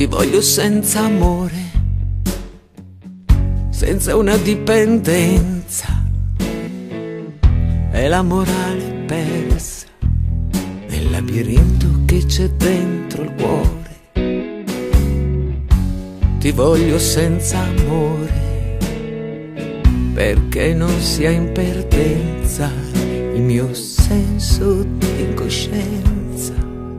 voglio senza amore, senza una dipendenza. È la morale persa nel labirinto che c'è dentro il cuore. Ti voglio senza amore, perché non sia in perdenza il mio senso di coscienza.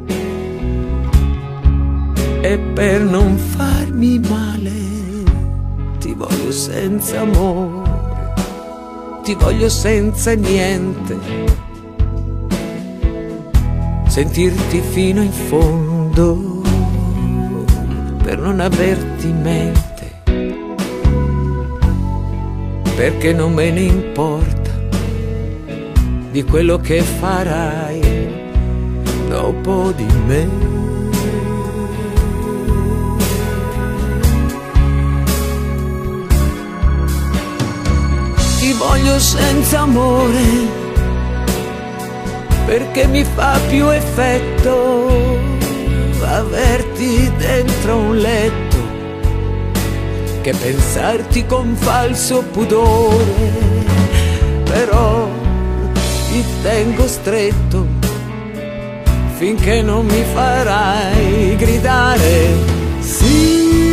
E per non farmi male ti voglio senza amore, ti voglio senza niente, sentirti fino in fondo per non averti in mente, perché non me ne importa di quello che farai dopo di me. Ti voglio senza amore, perché mi fa più effetto averti dentro un letto che pensarti con falso pudore. Però ti tengo stretto finché non mi farai gridare sì.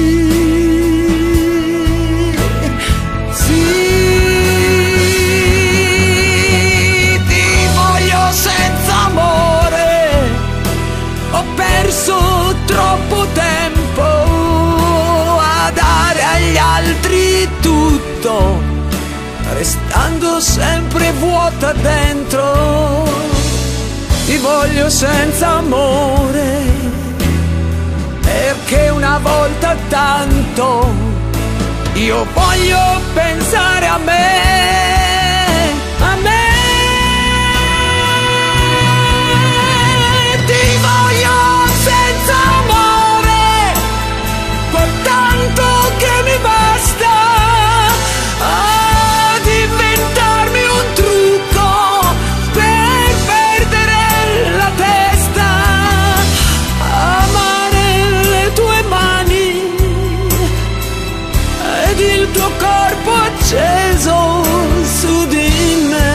Troppo tempo a dare agli altri tutto, restando sempre vuota dentro. Ti voglio senza amore, perché una volta tanto io voglio pensare a me, a me. Ti voglio senza amore, con tanto che mi basta ad inventarmi un trucco per perdere la testa, amare le tue mani ed il tuo corpo acceso su di me.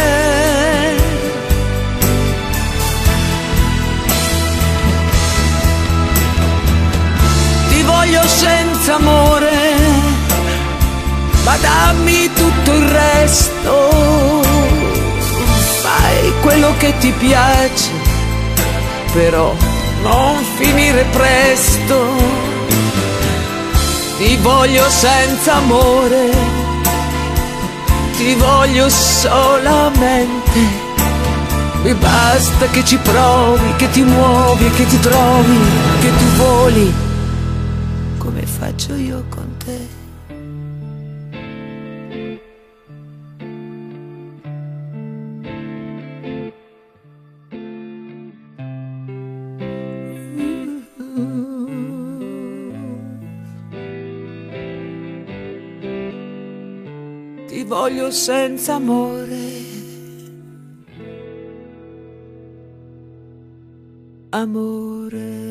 Voglio senza amore, ma dammi tutto il resto. Fai quello che ti piace, però non finire presto. Ti voglio senza amore, ti voglio solamente. Mi basta che ci provi, che ti muovi e che ti trovi, che tu voli come faccio io con te. Ti voglio senza amore, amore.